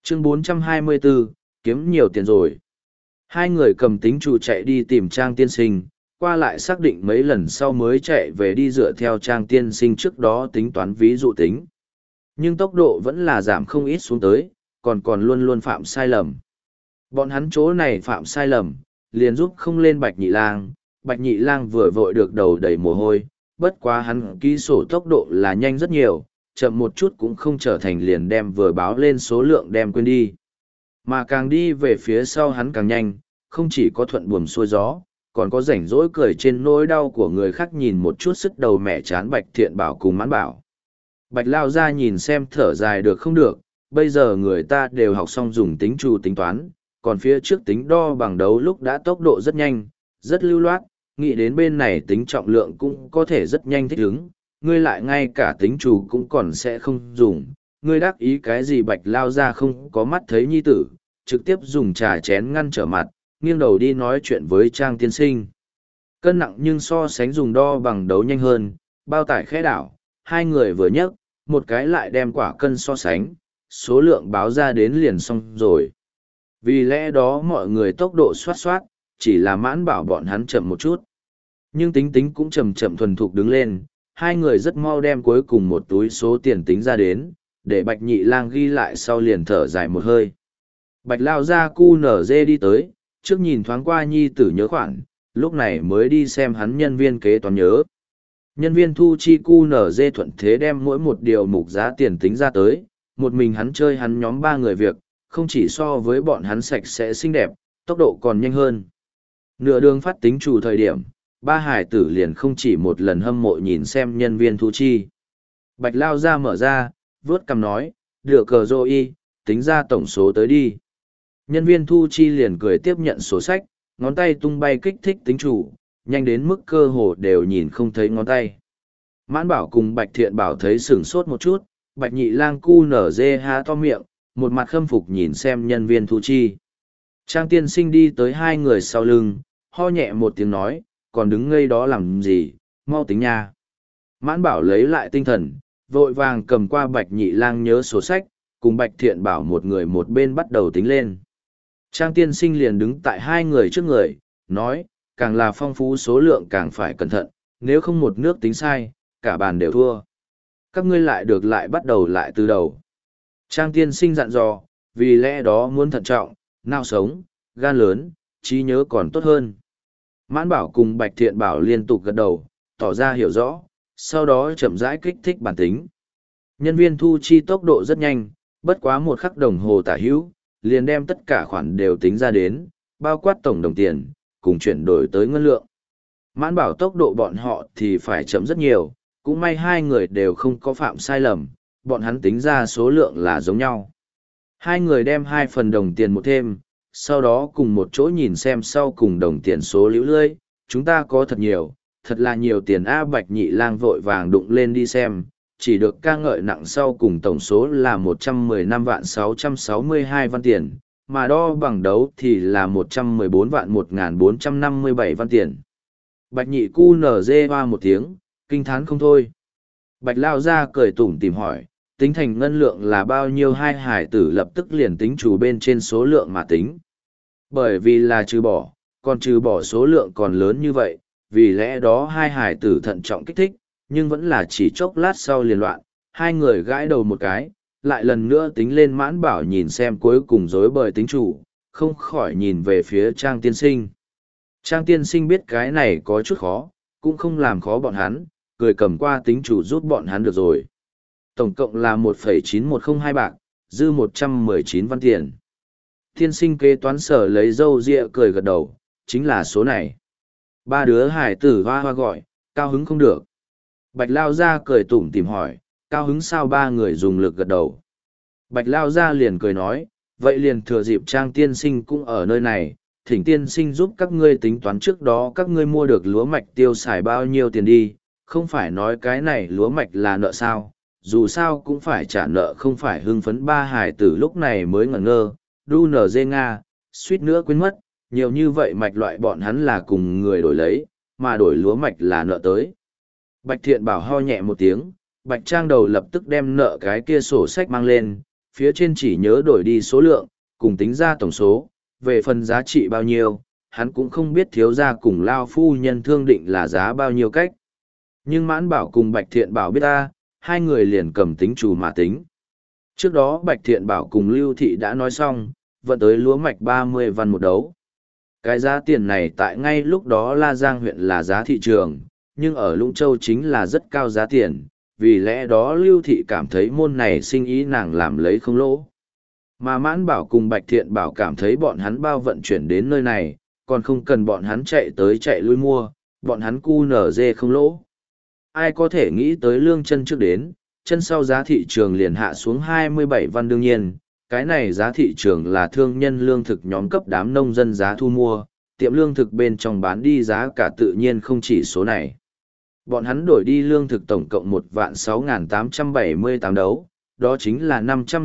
Chương 424, kiếm nhiều tiền rồi. Hai người cầm tính chủ chạy đi tìm Trang tiên sinh, qua lại xác định mấy lần sau mới chạy về đi dựa theo Trang tiên sinh trước đó tính toán ví dụ tính. Nhưng tốc độ vẫn là giảm không ít xuống tới, còn luôn luôn phạm sai lầm. Bọn hắn chỗ này phạm sai lầm, liền giúp không lên Bạch Nhị Lang. Bạch Nhị Lang vừa vội được đầu đầy mồ hôi, bất quá hắn ký sổ tốc độ là nhanh rất nhiều, chậm một chút cũng không trở thành liền đem vừa báo lên số lượng đem quên đi. Mà càng đi về phía sau hắn càng nhanh, không chỉ có thuận buồm xuôi gió, còn có rảnh rỗi cười trên nỗi đau của người khác nhìn một chút sức đầu mẹ chán Bạch Thiện Bảo cùng Mãn Bảo. Bạch Lao ra nhìn xem thở dài được không được, bây giờ người ta đều học xong dùng tính trù tính toán, còn phía trước tính đo bằng đấu lúc đã tốc độ rất nhanh, rất lưu loát, nghĩ đến bên này tính trọng lượng cũng có thể rất nhanh thích ứng, ngươi lại ngay cả tính trù cũng còn sẽ không dùng, ngươi đắc ý cái gì Bạch Lao ra không có mắt thấy nhi tử, trực tiếp dùng trà chén ngăn trở mặt, nghiêng đầu đi nói chuyện với Trang tiên sinh. Cân nặng nhưng so sánh dùng đo bằng đấu nhanh hơn, bao tải khẽ đảo, hai người vừa nhấc, một cái lại đem quả cân so sánh, số lượng báo ra đến liền xong rồi. Vì lẽ đó mọi người tốc độ xoát xoát, chỉ là Mãn Bảo bọn hắn chậm một chút. Nhưng tính tính cũng chậm chậm thuần thục đứng lên, hai người rất mau đem cuối cùng một túi số tiền tính ra đến, để Bạch Nhị Lang ghi lại sau liền thở dài một hơi. Bạch Lao ra cu nở dê đi tới, trước nhìn thoáng qua nhi tử nhớ khoản, lúc này mới đi xem hắn nhân viên kế toán nhớ. Nhân viên thu chi cu nở dê thuận thế đem mỗi một điều mục giá tiền tính ra tới, một mình hắn chơi hắn nhóm ba người việc, không chỉ so với bọn hắn sạch sẽ xinh đẹp, tốc độ còn nhanh hơn. Nửa đường phát tính chủ thời điểm, ba hải tử liền không chỉ một lần hâm mộ nhìn xem nhân viên thu chi. Bạch Lao ra mở ra, vớt cằm nói, đưa cờ rô y, tính ra tổng số tới đi. Nhân viên thu chi liền cười tiếp nhận sổ sách, ngón tay tung bay kích thích tính chủ, nhanh đến mức cơ hồ đều nhìn không thấy ngón tay. Mãn Bảo cùng Bạch Thiện Bảo thấy sửng sốt một chút, Bạch Nhị Lang cu nở dê há to miệng, một mặt khâm phục nhìn xem nhân viên thu chi. Trang tiên sinh đi tới hai người sau lưng, ho nhẹ một tiếng nói, còn đứng ngây đó làm gì, mau tính nha. Mãn Bảo lấy lại tinh thần, vội vàng cầm qua Bạch Nhị Lang nhớ sổ sách, cùng Bạch Thiện Bảo một người một bên bắt đầu tính lên. Trang tiên sinh liền đứng tại hai người trước người, nói, càng là phong phú số lượng càng phải cẩn thận, nếu không một nước tính sai, cả bàn đều thua. Các ngươi lại được lại bắt đầu lại từ đầu. Trang tiên sinh dặn dò, vì lẽ đó muốn thận trọng, não sống, gan lớn, trí nhớ còn tốt hơn. Mãn Bảo cùng Bạch Thiện Bảo liên tục gật đầu, tỏ ra hiểu rõ, sau đó chậm rãi kích thích bản tính. Nhân viên thu chi tốc độ rất nhanh, bất quá một khắc đồng hồ tả hữu, liền đem tất cả khoản đều tính ra đến, bao quát tổng đồng tiền, cùng chuyển đổi tới ngân lượng. Mãn Bảo tốc độ bọn họ thì phải chậm rất nhiều, cũng may hai người đều không có phạm sai lầm, bọn hắn tính ra số lượng là giống nhau. Hai người đem hai phần đồng tiền một thêm, sau đó cùng một chỗ nhìn xem sau cùng đồng tiền số liễu lươi, chúng ta có thật nhiều, thật là nhiều tiền. A Bạch Nhị Lang vội vàng đụng lên đi xem, chỉ được ca ngợi nặng sau cùng tổng số là 115.662 văn tiền, mà đo bằng đấu thì là 114.1457 văn tiền. Bạch Nhị cu nở dê hoa một tiếng, kinh thán không thôi. Bạch Lao ra cười tủm tìm hỏi, tính thành ngân lượng là bao nhiêu? Hai hải tử lập tức liền tính chủ bên trên số lượng mà tính. Bởi vì là trừ bỏ, còn trừ bỏ số lượng còn lớn như vậy, vì lẽ đó hai hải tử thận trọng kích thích, nhưng vẫn là chỉ chốc lát sau liền loạn, hai người gãi đầu một cái, lại lần nữa tính lên. Mãn Bảo nhìn xem cuối cùng rối bời tính chủ, không khỏi nhìn về phía Trang tiên sinh. Trang tiên sinh biết cái này có chút khó, cũng không làm khó bọn hắn, cười cầm qua tính chủ giúp bọn hắn được rồi. Tổng cộng là 1,9102 bạc, dư 119 văn tiền. Tiên sinh kế toán sở lấy râu ria cười gật đầu, chính là số này. Ba đứa hải tử hoa hoa gọi, cao hứng không được. Bạch Lao ra cười tủm tìm hỏi, cao hứng sao? Ba người dùng lực gật đầu. Bạch Lao ra liền cười nói, vậy liền thừa dịp Trang tiên sinh cũng ở nơi này, thỉnh tiên sinh giúp các ngươi tính toán trước đó các ngươi mua được lúa mạch tiêu xài bao nhiêu tiền đi, không phải nói cái này lúa mạch là nợ sao, dù sao cũng phải trả nợ. Không phải hưng phấn. Ba hải tử lúc này mới ngẩn ngơ, đu nở dê nga, suýt nữa quên mất, nhiều như vậy mạch loại bọn hắn là cùng người đổi lấy, mà đổi lúa mạch là nợ tới. Bạch Thiện Bảo ho nhẹ một tiếng, Bạch Trang đầu lập tức đem nợ cái kia sổ sách mang lên, phía trên chỉ nhớ đổi đi số lượng, cùng tính ra tổng số, về phần giá trị bao nhiêu, hắn cũng không biết thiếu gia cùng Lao phu nhân thương định là giá bao nhiêu cách. Nhưng Mãn Bảo cùng Bạch Thiện Bảo biết ta, hai người liền cầm tính chủ mà tính. Trước đó Bạch Thiện Bảo cùng Lưu Thị đã nói xong, vận tới lúa mạch 30 văn một đấu. Cái giá tiền này tại ngay lúc đó La Giang huyện là giá thị trường, nhưng ở Lũng Châu chính là rất cao giá tiền, vì lẽ đó Lưu Thị cảm thấy môn này sinh ý nàng làm lấy không lỗ. Mà Mãn Bảo cùng Bạch Thiện Bảo cảm thấy bọn hắn bao vận chuyển đến nơi này, còn không cần bọn hắn chạy tới chạy lui mua, bọn hắn cu nở dê không lỗ. Ai có thể nghĩ tới lương chân trước đến, chân sau giá thị trường liền hạ xuống 27 văn đương nhiên, cái này giá thị trường là thương nhân lương thực nhóm cấp đám nông dân giá thu mua, tiệm lương thực bên trong bán đi giá cả tự nhiên không chỉ số này. Bọn hắn đổi đi lương thực tổng cộng 1.6.878 đấu, đó chính là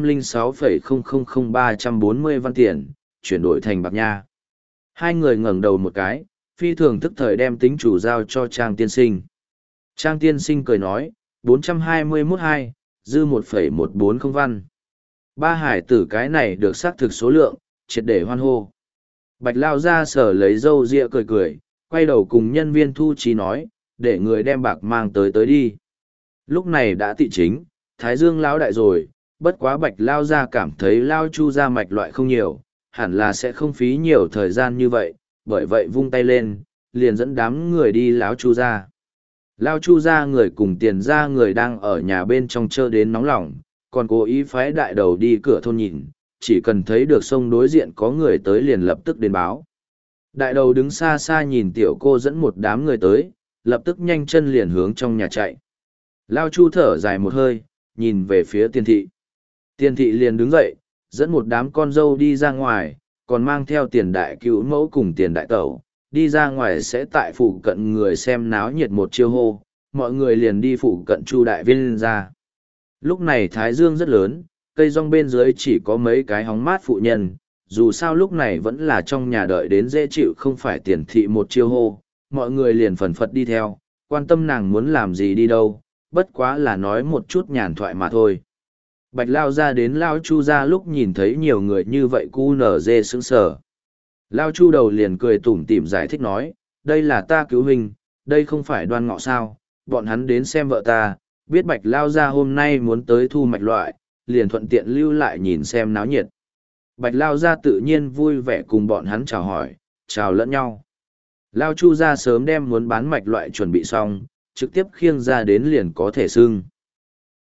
506,000340 văn tiền, chuyển đổi thành bạc nha. Hai người ngẩng đầu một cái, phi thường thức thời đem tính chủ giao cho Trang tiên sinh. Trang tiên sinh cười nói, 421,2, dư 1,140 văn. Ba hải tử cái này được xác thực số lượng, triệt để hoan hô. Bạch Lao ra sở lấy râu ria cười cười, quay đầu cùng nhân viên thu trí nói, để người đem bạc mang tới đi. Lúc này đã tị chính, Thái Dương lão đại rồi, bất quá Bạch Lao ra cảm thấy Lao Chu ra mạch loại không nhiều, hẳn là sẽ không phí nhiều thời gian như vậy, bởi vậy vung tay lên, liền dẫn đám người đi Lão Chu ra. Lao Chu ra người cùng tiền ra người đang ở nhà bên trong chơi đến nóng lòng, còn cố ý phái đại đầu đi cửa thôn nhìn, chỉ cần thấy được sông đối diện có người tới liền lập tức đến báo. Đại đầu đứng xa xa nhìn tiểu cô dẫn một đám người tới, lập tức nhanh chân liền hướng trong nhà chạy. Lao Chu thở dài một hơi, nhìn về phía tiền thị. Tiền thị liền đứng dậy, dẫn một đám con dâu đi ra ngoài, còn mang theo tiền đại cứu mẫu cùng tiền đại tẩu. Đi ra ngoài sẽ tại phụ cận người xem náo nhiệt một chiêu hô, mọi người liền đi phụ cận Chu đại viên ra. Lúc này thái dương rất lớn, cây rong bên dưới chỉ có mấy cái hóng mát phụ nhân, dù sao lúc này vẫn là trong nhà đợi đến dễ chịu không phải tiền thị một chiêu hô, mọi người liền phần phật đi theo, quan tâm nàng muốn làm gì đi đâu, bất quá là nói một chút nhàn thoại mà thôi. Bạch Lao ra đến Lao Chu ra lúc nhìn thấy nhiều người như vậy cu nở dê sững sờ. Lao Chu đầu liền cười tủm tỉm giải thích nói, đây là ta cứu huynh, đây không phải Đoan Ngọ sao, bọn hắn đến xem vợ ta, biết Bạch Lao ra hôm nay muốn tới thu mạch loại, liền thuận tiện lưu lại nhìn xem náo nhiệt. Bạch Lao ra tự nhiên vui vẻ cùng bọn hắn chào hỏi, chào lẫn nhau. Lao Chu ra sớm đem muốn bán mạch loại chuẩn bị xong, trực tiếp khiêng ra đến liền có thể xưng.